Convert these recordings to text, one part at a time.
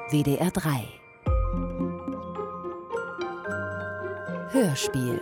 WDR 3 Hörspiel.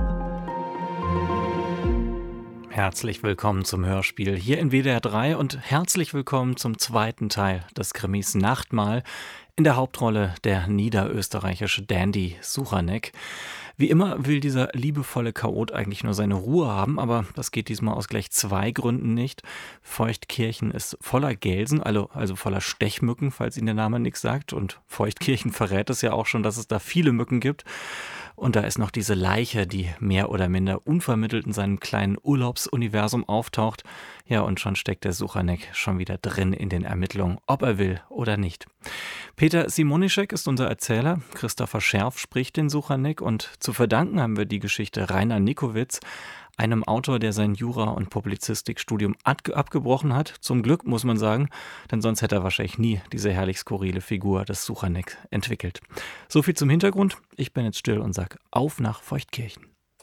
Herzlich willkommen zum Hörspiel hier in WDR 3 und herzlich willkommen zum zweiten Teil des Krimis Nachtmahl. In der Hauptrolle der niederösterreichische Dandy Suchanek. Wie immer will dieser liebevolle Chaot eigentlich nur seine Ruhe haben, aber das geht diesmal aus gleich zwei Gründen nicht. Feuchtkirchen ist voller Gelsen, also voller Stechmücken, falls Ihnen der Name nichts sagt. Und Feuchtkirchen verrät es ja auch schon, dass es da viele Mücken gibt. Und da ist noch diese Leiche, die mehr oder minder unvermittelt in seinem kleinen Urlaubsuniversum auftaucht. Ja, und schon steckt der Suchanek schon wieder drin in den Ermittlungen, ob er will oder nicht. Peter Simonischek ist unser Erzähler, Christopher Scherf spricht den Suchanek und zu verdanken haben wir die Geschichte Rainer Nikowitz, einem Autor, der sein Jura- und Publizistikstudium abgebrochen hat. Zum Glück, muss man sagen, denn sonst hätte er wahrscheinlich nie diese herrlich skurrile Figur des Suchanek entwickelt. So viel zum Hintergrund. Ich bin jetzt still und sag auf nach Feuchtkirchen.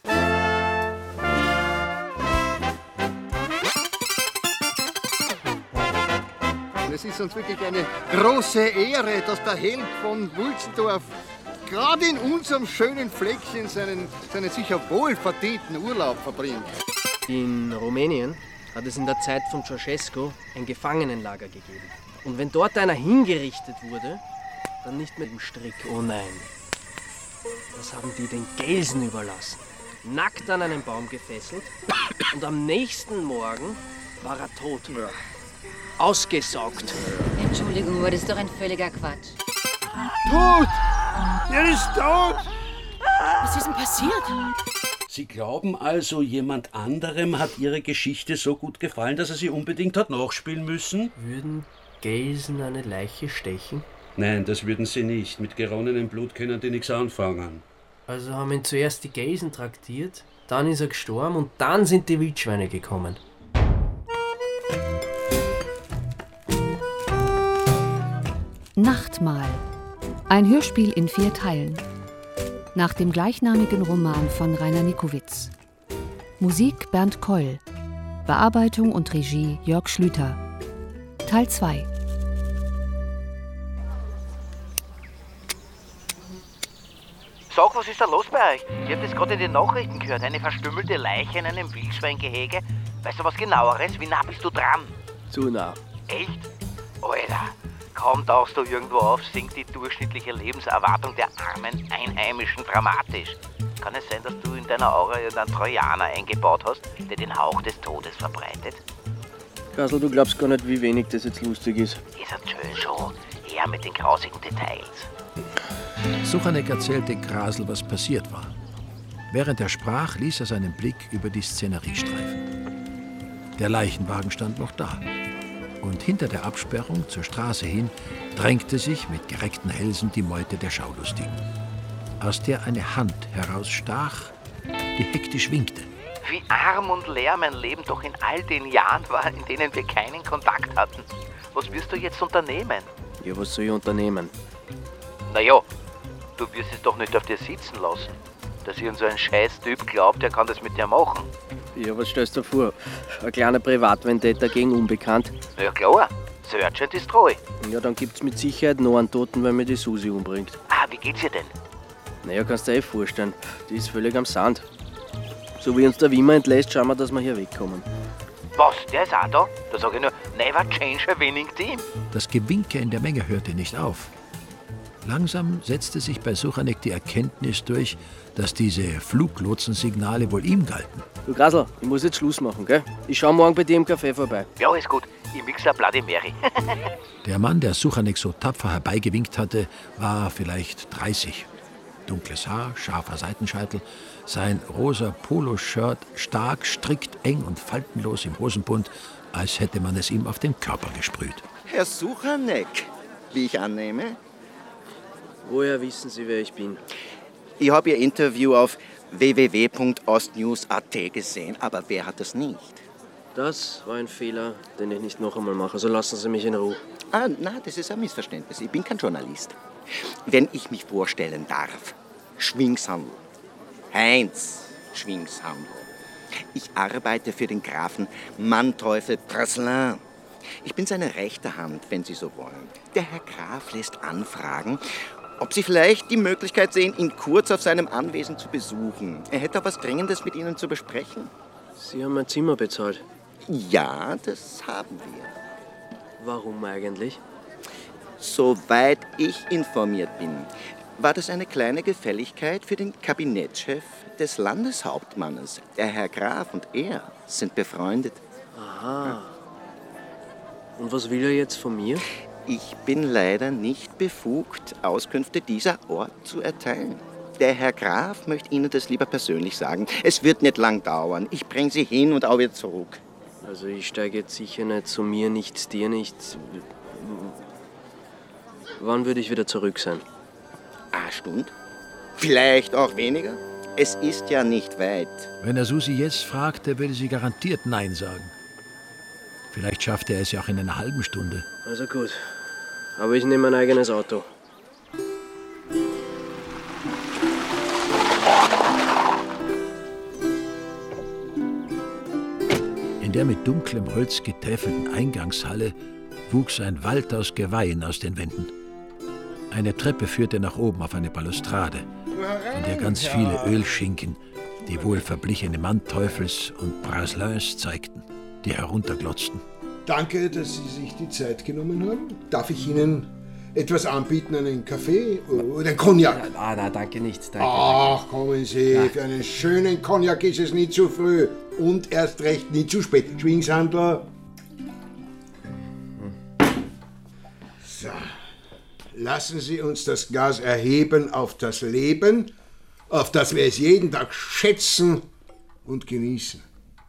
Es ist uns wirklich eine große Ehre, dass der Held von Wulzendorf gerade in unserem schönen Fleckchen seinen sicher wohlverdienten Urlaub verbringt. In Rumänien hat es in der Zeit von Ceausescu ein Gefangenenlager gegeben. Und wenn dort einer hingerichtet wurde, dann nicht mit dem Strick, oh nein. Das haben die den Gelsen überlassen. Nackt an einen Baum gefesselt und am nächsten Morgen war er tot. Ausgesaugt. Entschuldigung, aber das ist doch ein völliger Quatsch. Tot! Er ist tot! Was ist denn passiert? Sie glauben also, jemand anderem hat Ihre Geschichte so gut gefallen, dass er sie unbedingt hat nachspielen müssen? Würden Gelsen eine Leiche stechen? Nein, das würden sie nicht. Mit geronnenem Blut können die nichts anfangen. Also haben ihn zuerst die Gelsen traktiert, dann ist er gestorben und dann sind die Wildschweine gekommen. Nachtmahl. Ein Hörspiel in 4 Teilen. Nach dem gleichnamigen Roman von Rainer Nikowitz. Musik Bernd Koll. Bearbeitung und Regie Jörg Schlüter. Teil 2. Sag, was ist da los bei euch? Ich hab das gerade in den Nachrichten gehört. Eine verstümmelte Leiche in einem Wildschweingehege. Weißt du was Genaueres? Wie nah bist du dran? Zu nah. Echt? Alter, kaum tauchst du irgendwo auf, sinkt die durchschnittliche Lebenserwartung der armen Einheimischen dramatisch. Kann es sein, dass du in deiner Aura einen Trojaner eingebaut hast, der den Hauch des Todes verbreitet? Kasel, du glaubst gar nicht, wie wenig das jetzt lustig ist. Ist schön schon. Eher mit den grausigen Details. Suchanek erzählte Grasl, was passiert war. Während er sprach, ließ er seinen Blick über die Szenerie streifen. Der Leichenwagen stand noch da. Und hinter der Absperrung zur Straße hin drängte sich mit gereckten Hälsen die Meute der Schaulustigen, aus der eine Hand herausstach, die hektisch winkte. Wie arm und leer mein Leben doch in all den Jahren war, in denen wir keinen Kontakt hatten. Was wirst du jetzt unternehmen? Ja, was soll ich unternehmen? Naja, du wirst es doch nicht auf dir sitzen lassen, dass irgend so ein Scheiß-Typ glaubt, er kann das mit dir machen. Ja, was stellst du vor? Ein kleiner Privatvendetta gegen Unbekannt? Na ja klar, Search and Destroy. Ja, dann gibt's mit Sicherheit noch einen Toten, weil mir die Susi umbringt. Ah, wie geht's ihr denn? Naja, kannst du dir vorstellen, die ist völlig am Sand. So wie uns der Wimmer entlässt, schauen wir, dass wir hier wegkommen. Was, der ist auch da? Da sag ich nur, never change a winning team. Das Gewinke in der Menge hörte nicht auf. Langsam setzte sich bei Suchanek die Erkenntnis durch, dass diese Fluglotsensignale wohl ihm galten. Du Grasl, ich muss jetzt Schluss machen, gell? Ich schau morgen bei dir im Café vorbei. Ja, ist gut. Ich mix ein Bloody Mary. Der Mann, der Suchanek so tapfer herbeigewinkt hatte, war vielleicht 30. Dunkles Haar, scharfer Seitenscheitel, sein rosa Poloshirt stark, strikt, eng und faltenlos im Hosenbund, als hätte man es ihm auf den Körper gesprüht. Herr Suchanek, wie ich annehme. Woher wissen Sie, wer ich bin? Ich habe Ihr Interview auf www.ostnews.at gesehen, aber wer hat das nicht? Das war ein Fehler, den ich nicht noch einmal mache. Also lassen Sie mich in Ruhe. Nein, das ist ein Missverständnis. Ich bin kein Journalist. Wenn ich mich vorstellen darf, Schwingshandel. Heinz Schwingshandel. Ich arbeite für den Grafen Manteuffel Praslin. Ich bin seine rechte Hand, wenn Sie so wollen. Der Herr Graf lässt anfragen, ob Sie vielleicht die Möglichkeit sehen, ihn kurz auf seinem Anwesen zu besuchen. Er hätte auch was Dringendes mit Ihnen zu besprechen. Sie haben mein Zimmer bezahlt. Ja, das haben wir. Warum eigentlich? Soweit ich informiert bin, war das eine kleine Gefälligkeit für den Kabinettschef des Landeshauptmannes. Der Herr Graf und er sind befreundet. Aha. Und was will er jetzt von mir? Ich bin leider nicht befugt, Auskünfte dieser Art zu erteilen. Der Herr Graf möchte Ihnen das lieber persönlich sagen. Es wird nicht lang dauern. Ich bringe Sie hin und auch wieder zurück. Also ich steige jetzt sicher nicht zu mir nichts, dir nichts. Wann würde ich wieder zurück sein? Eine Stunde? Vielleicht auch weniger? Es ist ja nicht weit. Wenn er Susi jetzt fragte, würde sie garantiert Nein sagen. Vielleicht schafft er es ja auch in einer halben Stunde. Also gut. Aber ich nehme mein eigenes Auto. In der mit dunklem Holz getäfelten Eingangshalle wuchs ein Wald aus Geweihen aus den Wänden. Eine Treppe führte nach oben auf eine Balustrade, von der ganz viele Ölschinken, die wohl verblichene Manteufels und Braselins zeigten, die herunterglotzten. Danke, dass Sie sich die Zeit genommen haben. Darf ich Ihnen etwas anbieten, einen Kaffee oder einen Cognac? Nein, danke nicht. Danke, Ach, kommen Sie, für einen schönen Cognac ist es nie zu früh und erst recht nie zu spät. Schwingshandler. So, lassen Sie uns das Glas erheben auf das Leben, auf das wir es jeden Tag schätzen und genießen.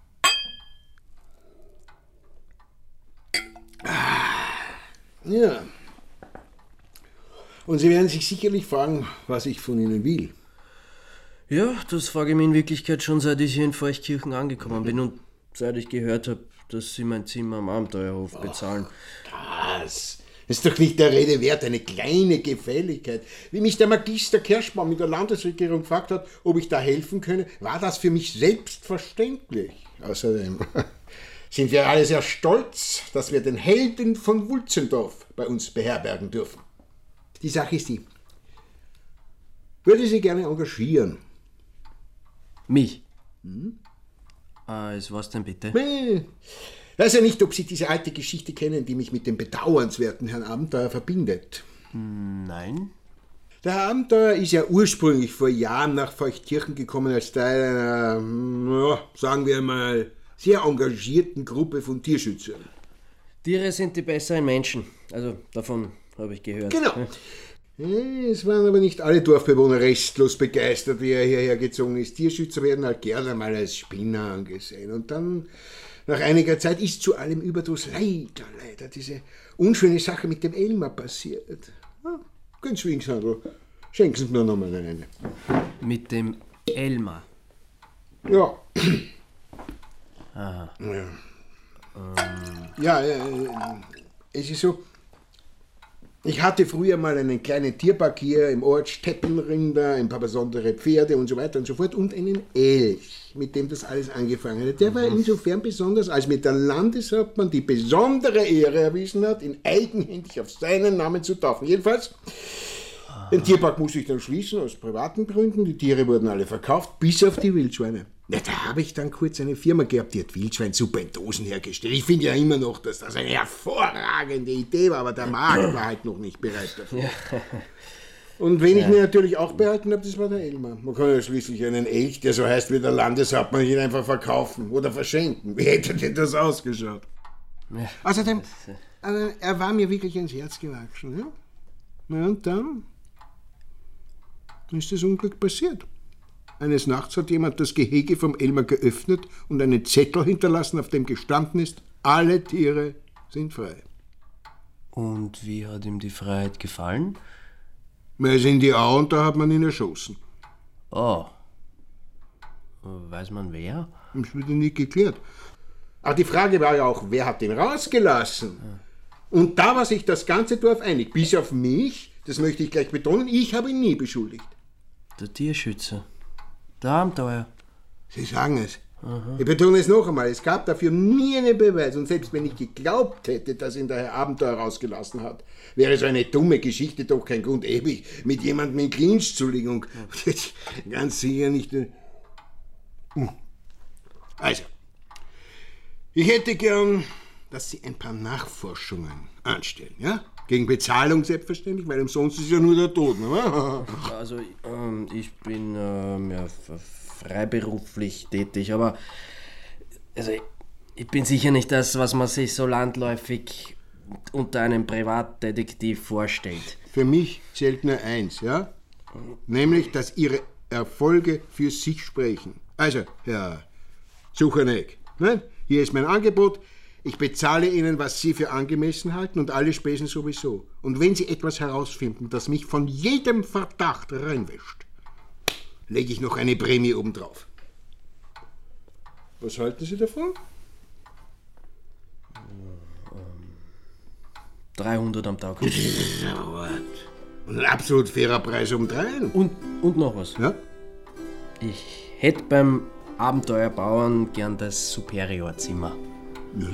Ja. Und Sie werden sich sicherlich fragen, was ich von Ihnen will. Ja, das frage ich mich in Wirklichkeit schon, seit ich hier in Feuchtkirchen angekommen bin und seit ich gehört habe, dass Sie mein Zimmer am Abenteuerhof bezahlen. Das ist doch nicht der Rede wert, eine kleine Gefälligkeit. Wie mich der Magister Kerschbaum mit der Landesregierung gefragt hat, ob ich da helfen könne, war das für mich selbstverständlich. Außerdem sind wir alle sehr stolz, dass wir den Helden von Wulzendorf bei uns beherbergen dürfen. Die Sache ist die, würde Sie gerne engagieren. Mich? Was denn bitte? Ich weiß ja nicht, ob Sie diese alte Geschichte kennen, die mich mit dem bedauernswerten Herrn Abenteuer verbindet. Nein. Der Herr Abenteuer ist ja ursprünglich vor Jahren nach Feuchtkirchen gekommen als Teil einer, sagen wir mal, sehr engagierten Gruppe von Tierschützern. Tiere sind die besseren Menschen. Also davon habe ich gehört. Genau. Es waren aber nicht alle Dorfbewohner restlos begeistert, wie er hierher gezogen ist. Tierschützer werden halt gerne mal als Spinner angesehen. Und dann, nach einiger Zeit, ist zu allem Überdruss leider diese unschöne Sache mit dem Elmar passiert. Ganz Schwingshandel. Schenken Sie mir noch mal eine. Mit dem Elmar? Ja. Aha. Ja, es ist so, ich hatte früher mal einen kleinen Tierpark hier im Ort, Steppenrinder, ein paar besondere Pferde und so weiter und so fort und einen Elch, mit dem das alles angefangen hat. Der war insofern besonders, als mir der Landeshauptmann die besondere Ehre erwiesen hat, ihn eigenhändig auf seinen Namen zu taufen. Jedenfalls, den Tierpark musste ich dann schließen, aus privaten Gründen. Die Tiere wurden alle verkauft, bis auf die Wildschweine. Ja, da habe ich dann kurz eine Firma gehabt, die hat Wildschweinsuppe in Dosen hergestellt. Ich finde ja immer noch, dass das eine hervorragende Idee war, aber der Markt war halt noch nicht bereit dafür. Ja. Und wen ich mir natürlich auch behalten habe, das war der Elmar. Man kann ja schließlich einen Elch, der so heißt wie der Landeshauptmann, ihn einfach verkaufen oder verschenken. Wie hätte denn das ausgeschaut? Ja. Außerdem, er war mir wirklich ins Herz gewachsen. Ja? Na und dann ist das Unglück passiert. Eines Nachts hat jemand das Gehege vom Elmar geöffnet und einen Zettel hinterlassen, auf dem gestanden ist, alle Tiere sind frei. Und wie hat ihm die Freiheit gefallen? Er ist in die Au und da hat man ihn erschossen. Oh. Weiß man wer? Das wurde nie geklärt. Aber die Frage war ja auch, wer hat ihn rausgelassen? Und da war sich das ganze Dorf einig, bis auf mich, das möchte ich gleich betonen, ich habe ihn nie beschuldigt. Der Tierschützer. Der Abenteuer. Sie sagen es. Ich betone es noch einmal, es gab dafür nie einen Beweis. Und selbst wenn ich geglaubt hätte, dass ihn der Herr Abenteuer rausgelassen hat, wäre so eine dumme Geschichte doch kein Grund, ewig mit jemandem in Clinch zu liegen. Und ganz sicher nicht... Also, ich hätte gern, dass Sie ein paar Nachforschungen anstellen, ja? Gegen Bezahlung selbstverständlich, weil umsonst ist ja nur der Tod. Ne? Also, ich bin freiberuflich tätig, aber also, ich bin sicher nicht das, was man sich so landläufig unter einem Privatdetektiv vorstellt. Für mich zählt nur eins, ja? Nämlich, dass Ihre Erfolge für sich sprechen. Also, Herr Suchanek, ne? Hier ist mein Angebot. Ich bezahle Ihnen, was Sie für angemessen halten und alle Spesen sowieso. Und wenn Sie etwas herausfinden, das mich von jedem Verdacht reinwäscht, lege ich noch eine Prämie obendrauf. Was halten Sie davon? 300 am Tag. Und ein absolut fairer Preis obendrein. Und noch was. Ja? Ich hätte beim Abenteuerbauern gern das Superiorzimmer. Ja.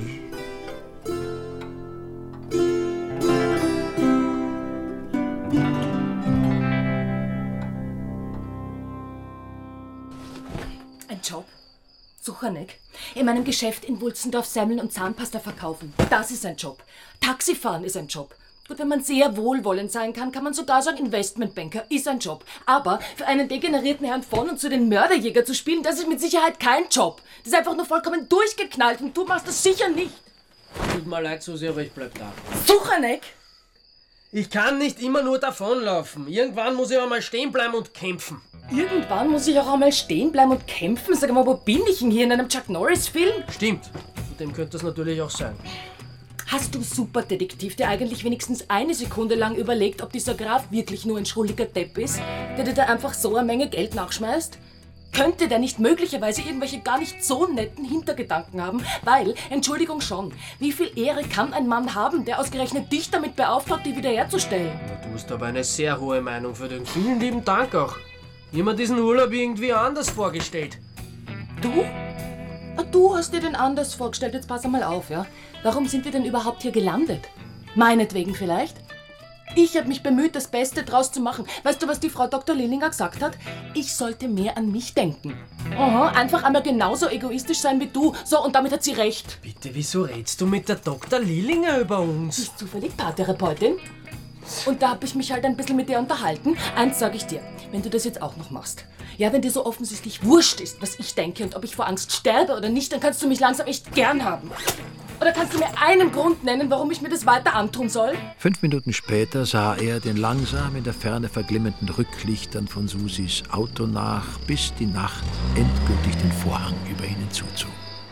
Ein Job. Suchanek. In meinem Geschäft in Wulzendorf Semmeln und Zahnpasta verkaufen. Das ist ein Job. Taxifahren ist ein Job. Gut, wenn man sehr wohlwollend sein kann, kann man sogar sagen, Investmentbanker ist ein Job. Aber für einen degenerierten Herrn von und zu den Mörderjäger zu spielen, das ist mit Sicherheit kein Job. Das ist einfach nur vollkommen durchgeknallt und du machst das sicher nicht. Tut mir leid, Susi, aber ich bleib da. Suchanek! Ich kann nicht immer nur davonlaufen. Irgendwann muss ich auch mal stehen bleiben und kämpfen. Irgendwann muss ich auch einmal stehen bleiben und kämpfen? Sag mal, wo bin ich denn hier? In einem Chuck Norris-Film? Stimmt. Und dem könnte das natürlich auch sein. Hast du Superdetektiv, der eigentlich wenigstens eine Sekunde lang überlegt, ob dieser Graf wirklich nur ein schrulliger Depp ist, der dir da einfach so eine Menge Geld nachschmeißt? Könnte der nicht möglicherweise irgendwelche gar nicht so netten Hintergedanken haben? Weil, Entschuldigung schon, wie viel Ehre kann ein Mann haben, der ausgerechnet dich damit beauftragt, die wiederherzustellen? Du hast aber eine sehr hohe Meinung für den. Vielen lieben Dank auch. Ich hab mir diesen Urlaub irgendwie anders vorgestellt. Du? Du hast dir den anders vorgestellt, jetzt pass einmal auf, ja? Warum sind wir denn überhaupt hier gelandet? Meinetwegen vielleicht? Ich habe mich bemüht, das Beste draus zu machen. Weißt du, was die Frau Dr. Lillinger gesagt hat? Ich sollte mehr an mich denken. Aha, einfach einmal genauso egoistisch sein wie du. So, und damit hat sie recht. Bitte, wieso redst du mit der Dr. Lillinger über uns? Sie ist zufällig Paartherapeutin. Und da habe ich mich halt ein bisschen mit ihr unterhalten. Eins sage ich dir, wenn du das jetzt auch noch machst. Ja, wenn dir so offensichtlich wurscht ist, was ich denke und ob ich vor Angst sterbe oder nicht, dann kannst du mich langsam echt gern haben. Oder kannst du mir einen Grund nennen, warum ich mir das weiter antun soll? 5 Minuten später sah er den langsam in der Ferne verglimmenden Rücklichtern von Susis Auto nach, bis die Nacht endgültig den Vorhang über ihnen zuzog.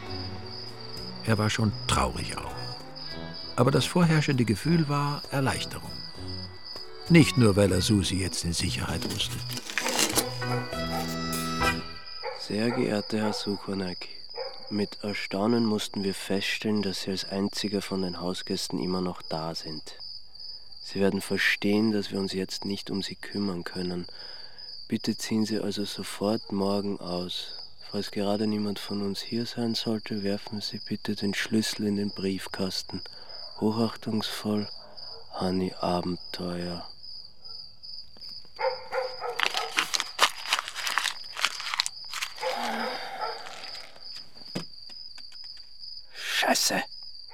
Er war schon traurig auch. Aber das vorherrschende Gefühl war Erleichterung. Nicht nur, weil er Susi jetzt in Sicherheit wusste. Sehr geehrter Herr Suchanek, mit Erstaunen mussten wir feststellen, dass Sie als einziger von den Hausgästen immer noch da sind. Sie werden verstehen, dass wir uns jetzt nicht um Sie kümmern können. Bitte ziehen Sie also sofort morgen aus. Falls gerade niemand von uns hier sein sollte, werfen Sie bitte den Schlüssel in den Briefkasten. Hochachtungsvoll, Hanni Abenteuer. Scheiße.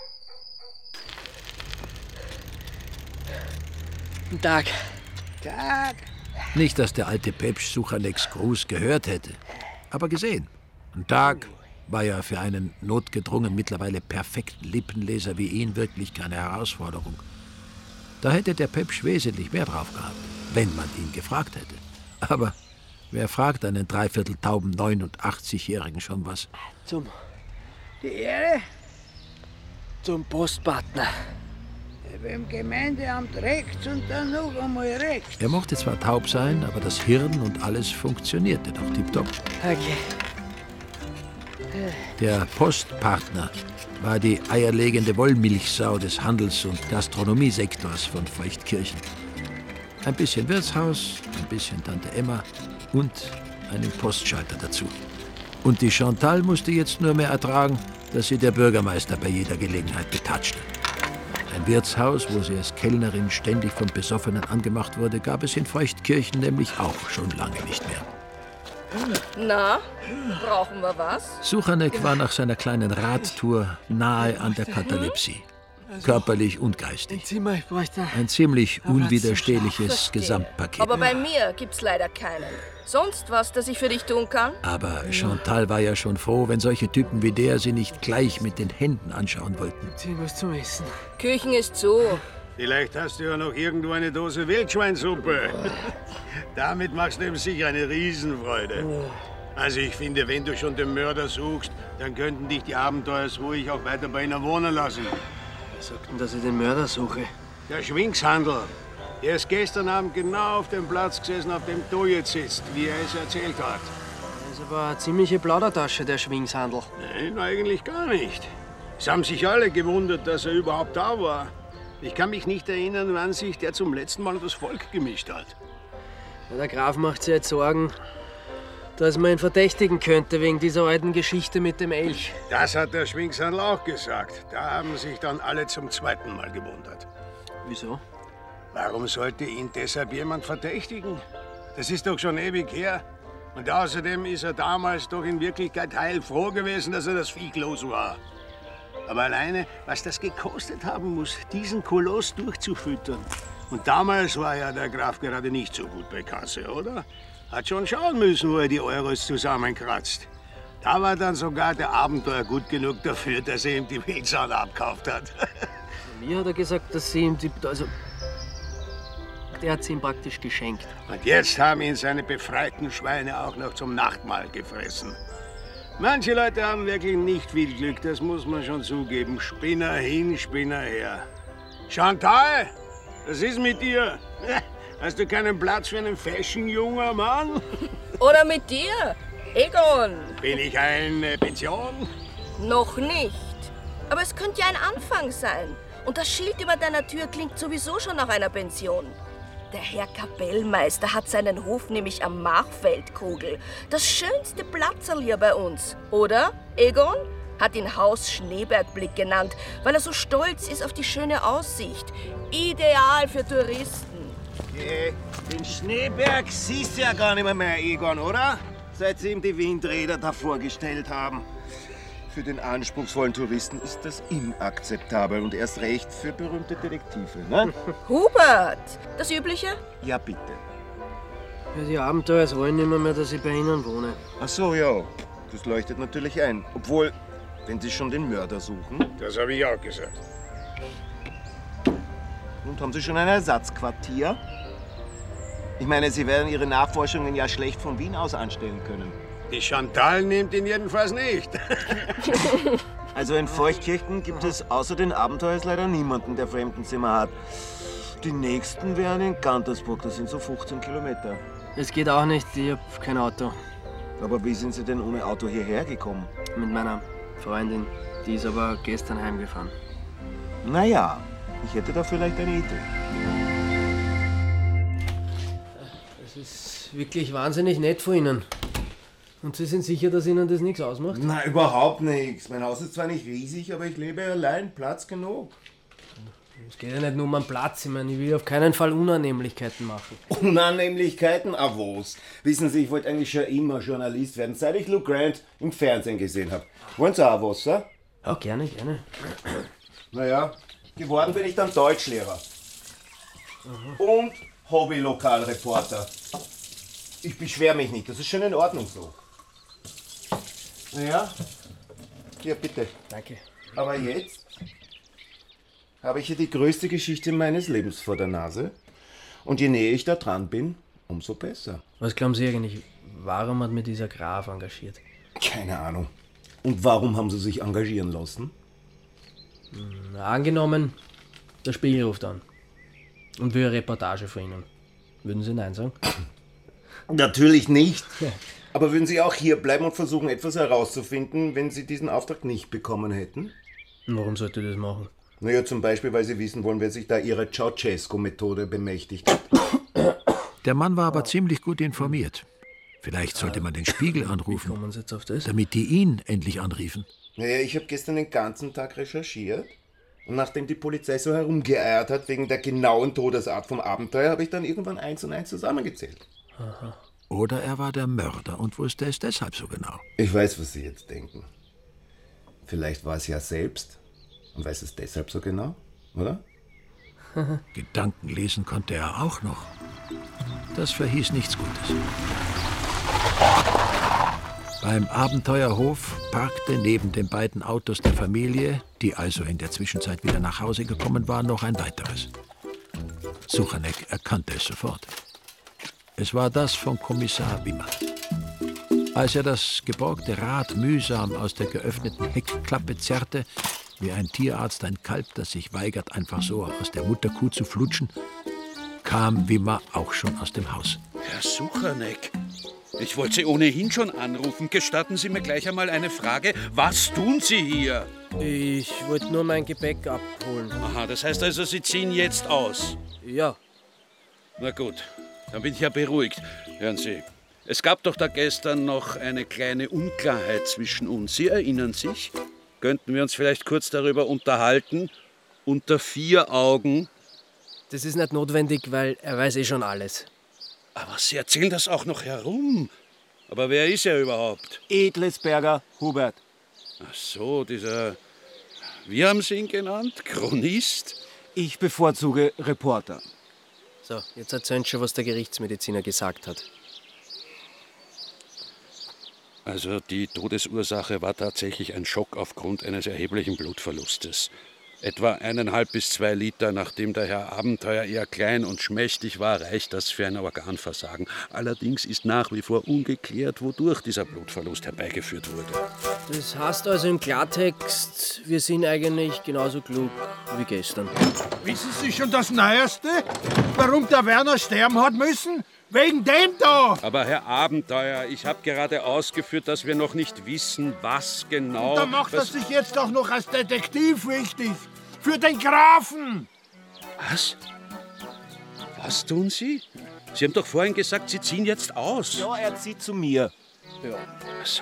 Guten Tag. Tag. Nicht, dass der alte Pepsch Suchaneks Gruß gehört hätte, aber gesehen. Ein Tag war ja für einen notgedrungen, mittlerweile perfekten Lippenleser wie ihn wirklich keine Herausforderung. Da hätte der Pepsch wesentlich mehr drauf gehabt, wenn man ihn gefragt hätte. Aber wer fragt einen dreivierteltauben 89-Jährigen schon was? Die Ehre? Zum Postpartner. Beim Gemeindeamt rechts und dann noch einmal rechts. Er mochte zwar taub sein, aber das Hirn und alles funktionierte doch tipptopp. Okay. Der Postpartner war die eierlegende Wollmilchsau des Handels- und Gastronomiesektors von Feuchtkirchen. Ein bisschen Wirtshaus, ein bisschen Tante Emma und einen Postschalter dazu. Und die Chantal musste jetzt nur mehr ertragen, dass sie der Bürgermeister bei jeder Gelegenheit betatschte. Ein Wirtshaus, wo sie als Kellnerin ständig von Besoffenen angemacht wurde, gab es in Feuchtkirchen nämlich auch schon lange nicht mehr. Na, brauchen wir was? Suchanek war nach seiner kleinen Radtour nahe an der Katalepsie. Körperlich und geistig. Ein ziemlich unwiderstehliches Gesamtpaket. Aber bei mir gibt's leider keinen. Sonst was, das ich für dich tun kann? Aber Chantal war ja schon froh, wenn solche Typen wie der sie nicht gleich mit den Händen anschauen wollten. Was zum Essen? Küchen ist zu. Vielleicht hast du ja noch irgendwo eine Dose Wildschweinsuppe. Damit machst du ihm sicher eine Riesenfreude. Also ich finde, wenn du schon den Mörder suchst, dann könnten dich die Abenteuers ruhig auch weiter bei ihnen wohnen lassen. Wer sagt denn, dass ich den Mörder suche? Der Schwinkshandel. Er ist gestern Abend genau auf dem Platz gesessen, auf dem du jetzt sitzt, wie er es erzählt hat. Das ist aber eine ziemliche Plaudertasche, der Schwingshandel. Nein, eigentlich gar nicht. Es haben sich alle gewundert, dass er überhaupt da war. Ich kann mich nicht erinnern, wann sich der zum letzten Mal das Volk gemischt hat. Ja, der Graf macht sich jetzt Sorgen, dass man ihn verdächtigen könnte wegen dieser alten Geschichte mit dem Elch. Das hat der Schwinkshandel auch gesagt. Da haben sich dann alle zum zweiten Mal gewundert. Wieso? Warum sollte ihn deshalb jemand verdächtigen? Das ist doch schon ewig her. Und außerdem ist er damals doch in Wirklichkeit heilfroh gewesen, dass er das Viech los war. Aber alleine, was das gekostet haben muss, diesen Koloss durchzufüttern. Und damals war ja der Graf gerade nicht so gut bei Kasse, oder? Hat schon schauen müssen, wo er die Euros zusammenkratzt. Da war dann sogar der Abenteuer gut genug dafür, dass er ihm die Wildsau abgekauft hat. Mir hat er gesagt, dass sie ihm die... Also, der hat sie ihm praktisch geschenkt. Und jetzt haben ihn seine befreiten Schweine auch noch zum Nachtmahl gefressen. Manche Leute haben wirklich nicht viel Glück, das muss man schon zugeben. Spinner hin, Spinner her. Chantal, was ist mit dir? Hast du keinen Platz für einen Fashion, junger Mann? Oder mit dir, Egon? Bin ich eine Pension? Noch nicht. Aber es könnte ja ein Anfang sein. Und das Schild über deiner Tür klingt sowieso schon nach einer Pension. Der Herr Kapellmeister hat seinen Hof nämlich am Machfeldkogel. Das schönste Platzerl hier bei uns. Oder, Egon? Hat ihn Haus Schneebergblick genannt, weil er so stolz ist auf die schöne Aussicht. Ideal für Touristen. Den Schneeberg siehst du ja gar nicht mehr, Egon, oder? Seit sie ihm die Windräder da vorgestellt haben. Für den anspruchsvollen Touristen ist das inakzeptabel und erst recht für berühmte Detektive, ne? Hubert, das Übliche? Ja, bitte. Ja, die Abenteuer wollen nicht mehr, dass ich bei ihnen wohne. Ach so, ja. Das leuchtet natürlich ein. Obwohl, wenn Sie schon den Mörder suchen... Das habe ich auch gesagt. Und haben Sie schon ein Ersatzquartier? Ich meine, Sie werden Ihre Nachforschungen ja schlecht von Wien aus anstellen können. Die Chantal nimmt ihn jedenfalls nicht. Also in Feuchtkirchen gibt es außer den Abenteuers leider niemanden, der Fremdenzimmer hat. Die nächsten wären in Gantersburg, das sind so 15 Kilometer. Es geht auch nicht, ich hab kein Auto. Aber wie sind Sie denn ohne Auto hierher gekommen? Mit meiner Freundin, die ist aber gestern heimgefahren. Naja, ich hätte da vielleicht eine Idee. Es ist wirklich wahnsinnig nett von Ihnen. Und Sie sind sicher, dass Ihnen das nichts ausmacht? Na, überhaupt nichts. Mein Haus ist zwar nicht riesig, aber ich lebe allein, Platz genug. Es geht ja nicht nur um einen Platz, ich meine, ich will auf keinen Fall Unannehmlichkeiten machen. Unannehmlichkeiten? Avos. Wissen Sie, ich wollte eigentlich schon immer Journalist werden, seit ich Lou Grant im Fernsehen gesehen habe. Wollen Sie auch was, ja? Ja, gerne, gerne. Naja, geworden bin ich dann Deutschlehrer. Und Hobby-Lokalreporter. Ich beschwere mich nicht, das ist schon in Ordnung so. Naja, hier bitte. Danke. Aber jetzt habe ich hier die größte Geschichte meines Lebens vor der Nase. Und je näher ich da dran bin, umso besser. Was glauben Sie eigentlich, warum hat mir dieser Graf engagiert? Keine Ahnung. Und warum haben Sie sich engagieren lassen? Angenommen, der Spiegel ruft an und will eine Reportage von Ihnen. Würden Sie Nein sagen? Natürlich nicht. Aber würden Sie auch hier bleiben und versuchen, etwas herauszufinden, wenn Sie diesen Auftrag nicht bekommen hätten? Warum sollte ich das machen? Naja, zum Beispiel, weil Sie wissen wollen, wer sich da Ihrer Ceausescu-Methode bemächtigt hat. Der Mann war aber ziemlich gut informiert. Vielleicht sollte man den Spiegel anrufen, Wie kommen Sie jetzt auf das? damit die ihn endlich anriefen. Naja, ich habe gestern den ganzen Tag recherchiert. Und nachdem die Polizei so herumgeeiert hat wegen der genauen Todesart vom Abenteuer, habe ich dann irgendwann 1 und 1 zusammengezählt. Aha. Oder er war der Mörder und wusste es deshalb so genau. Ich weiß, was Sie jetzt denken. Vielleicht war es ja selbst und weiß es deshalb so genau, oder? Gedanken lesen konnte er auch noch. Das verhieß nichts Gutes. Beim Abenteuerhof parkte neben den beiden Autos der Familie, die also in der Zwischenzeit wieder nach Hause gekommen waren, noch ein weiteres. Suchanek erkannte es sofort. Es war das von Kommissar Wimmer. Als er das geborgte Rad mühsam aus der geöffneten Heckklappe zerrte, wie ein Tierarzt ein Kalb, das sich weigert, einfach so aus der Mutterkuh zu flutschen, kam Wimmer auch schon aus dem Haus. Herr Suchanek, ich wollte Sie ohnehin schon anrufen. Gestatten Sie mir gleich einmal eine Frage. Was tun Sie hier? Ich wollte nur mein Gepäck abholen. Aha, das heißt also, Sie ziehen jetzt aus? Ja. Na gut, dann bin ich ja beruhigt. Hören Sie, es gab doch da gestern noch eine kleine Unklarheit zwischen uns. Sie erinnern sich? Könnten wir uns vielleicht kurz darüber unterhalten? Unter 4 Augen? Das ist nicht notwendig, weil er weiß eh schon alles. Aber Sie erzählen das auch noch herum. Aber wer ist er überhaupt? Edlesberger Hubert. Ach so, dieser... Wie haben Sie ihn genannt? Chronist? Ich bevorzuge Reporter. So, jetzt erzählen Sie schon, was der Gerichtsmediziner gesagt hat. Also die Todesursache war tatsächlich ein Schock aufgrund eines erheblichen Blutverlustes. Etwa 1,5 bis 2 Liter, nachdem der Herr Abenteuer eher klein und schmächtig war, reicht das für ein Organversagen. Allerdings ist nach wie vor ungeklärt, wodurch dieser Blutverlust herbeigeführt wurde. Das heißt also im Klartext, wir sind eigentlich genauso klug wie gestern. Wissen Sie schon das Neueste? Warum der Werner sterben hat müssen? Wegen dem da! Aber Herr Abenteuer, ich habe gerade ausgeführt, dass wir noch nicht wissen, was genau... Und da macht er sich jetzt auch noch als Detektiv wichtig. Für den Grafen! Was? Was tun Sie? Sie haben doch vorhin gesagt, Sie ziehen jetzt aus. Ja, er zieht zu mir. Ja. Ach so.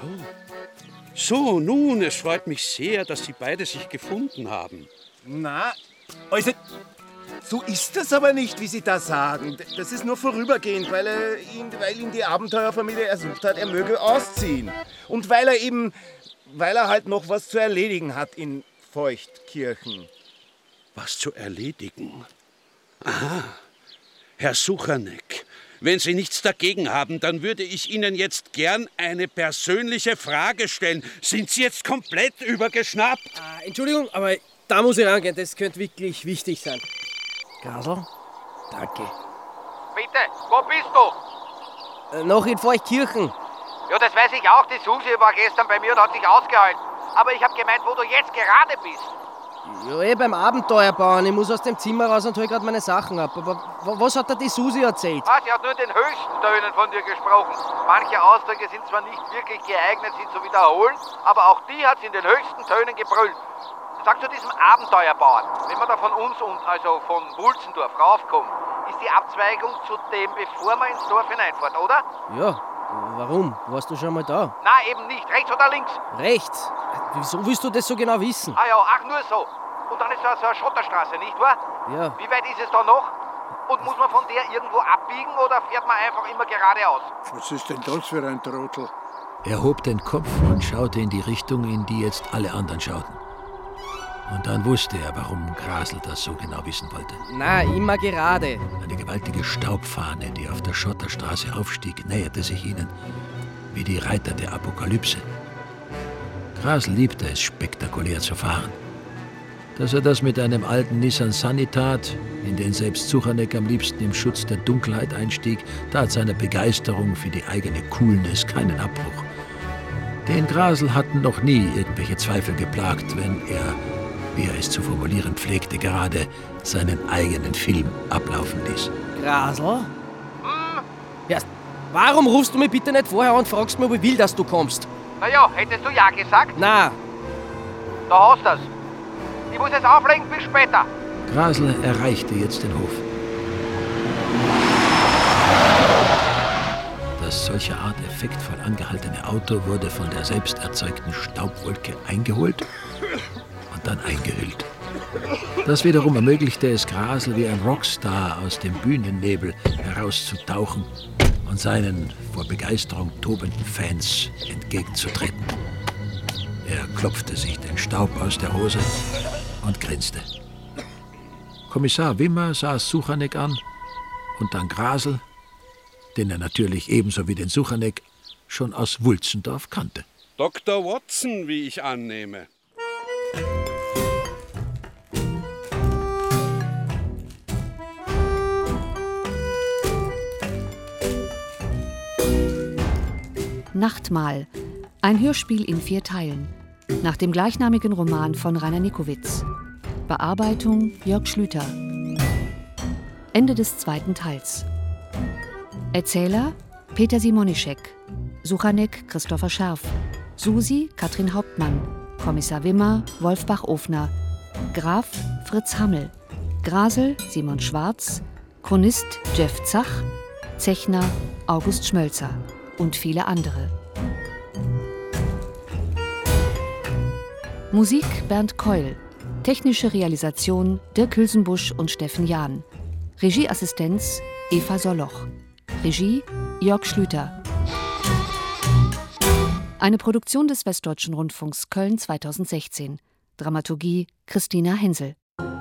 So, nun, es freut mich sehr, dass Sie beide sich gefunden haben. Na, also... So ist es aber nicht, wie Sie da sagen. Das ist nur vorübergehend, weil ihn die Abenteuerfamilie ersucht hat, er möge ausziehen. Und weil er halt noch was zu erledigen hat in Feuchtkirchen. Was zu erledigen? Aha. Herr Suchanek, wenn Sie nichts dagegen haben, dann würde ich Ihnen jetzt gern eine persönliche Frage stellen. Sind Sie jetzt komplett übergeschnappt? Entschuldigung, aber da muss ich rangehen. Das könnte wirklich wichtig sein. Grasl? Danke. Bitte, wo bist du? Noch in Feuchtkirchen. Ja, das weiß ich auch. Die Susi war gestern bei mir und hat sich ausgeheult. Aber ich habe gemeint, wo du jetzt gerade bist. Ja, beim Abenteuerbauern. Ich muss aus dem Zimmer raus und hol gerade meine Sachen ab. Aber was hat dir die Susi erzählt? Sie hat nur in den höchsten Tönen von dir gesprochen. Manche Ausdrücke sind zwar nicht wirklich geeignet, sie zu wiederholen, aber auch die hat sie in den höchsten Tönen gebrüllt. Sag zu diesem Abenteuerbauern, wenn man da von uns und also von Wulzendorf raufkommt, ist die Abzweigung zu dem, bevor man ins Dorf hineinfährt, oder? Ja, warum? Warst du schon mal da? Nein, eben nicht. Rechts oder links? Rechts? Wieso willst du das so genau wissen? Ah ja, ach nur so. Und dann ist da so eine Schotterstraße, nicht wahr? Ja. Wie weit ist es da noch? Und muss man von der irgendwo abbiegen oder fährt man einfach immer geradeaus? Was ist denn das für ein Trottel? Er hob den Kopf und schaute in die Richtung, in die jetzt alle anderen schauten. Und dann wusste er, warum Grasl das so genau wissen wollte. Na, immer gerade. Eine gewaltige Staubfahne, die auf der Schotterstraße aufstieg, näherte sich ihnen, wie die Reiter der Apokalypse. Grasl liebte es, spektakulär zu fahren. Dass er das mit einem alten Nissan Sunny tat, in den selbst Suchanek am liebsten im Schutz der Dunkelheit einstieg, tat seiner Begeisterung für die eigene Coolness keinen Abbruch. Den Grasl hatten noch nie irgendwelche Zweifel geplagt, wenn er, wie er es zu formulieren pflegte, gerade seinen eigenen Film ablaufen ließ. Grasl? Ja, warum rufst du mich bitte nicht vorher und fragst mich, ob ich will, dass du kommst? Naja, hättest du ja gesagt? Na. Da hast du's. Ich muss jetzt auflegen, bis später. Grasl erreichte jetzt den Hof. Das solcherart effektvoll angehaltene Auto wurde von der selbst erzeugten Staubwolke eingeholt und dann eingehüllt. Das wiederum ermöglichte es Grasl wie ein Rockstar aus dem Bühnennebel herauszutauchen und seinen vor Begeisterung tobenden Fans entgegenzutreten. Er klopfte sich den Staub aus der Hose und grinste. Kommissar Wimmer sah Suchanek an und dann Grasl, den er natürlich ebenso wie den Suchanek schon aus Wulzendorf kannte. Dr. Watson, wie ich annehme. Nachtmahl, ein Hörspiel in 4 Teilen, nach dem gleichnamigen Roman von Rainer Nikowitz. Bearbeitung Jörg Schlüter. Ende des 2. Teils. Erzähler Peter Simonischek, Suchanek Christopher Scherf, Susi Katrin Hauptmann, Kommissar Wimmer Wolfbach-Ofner, Graf Fritz Hammel, Grasl Simon Schwarz, Chronist Jeff Zach, Zechner August Schmölzer und viele andere. Musik Bernd Keul, technische Realisation Dirk Hülsenbusch und Steffen Jahn, Regieassistenz Eva Soloch, Regie Jörg Schlüter. Eine Produktion des Westdeutschen Rundfunks Köln 2016. Dramaturgie Christina Hensel.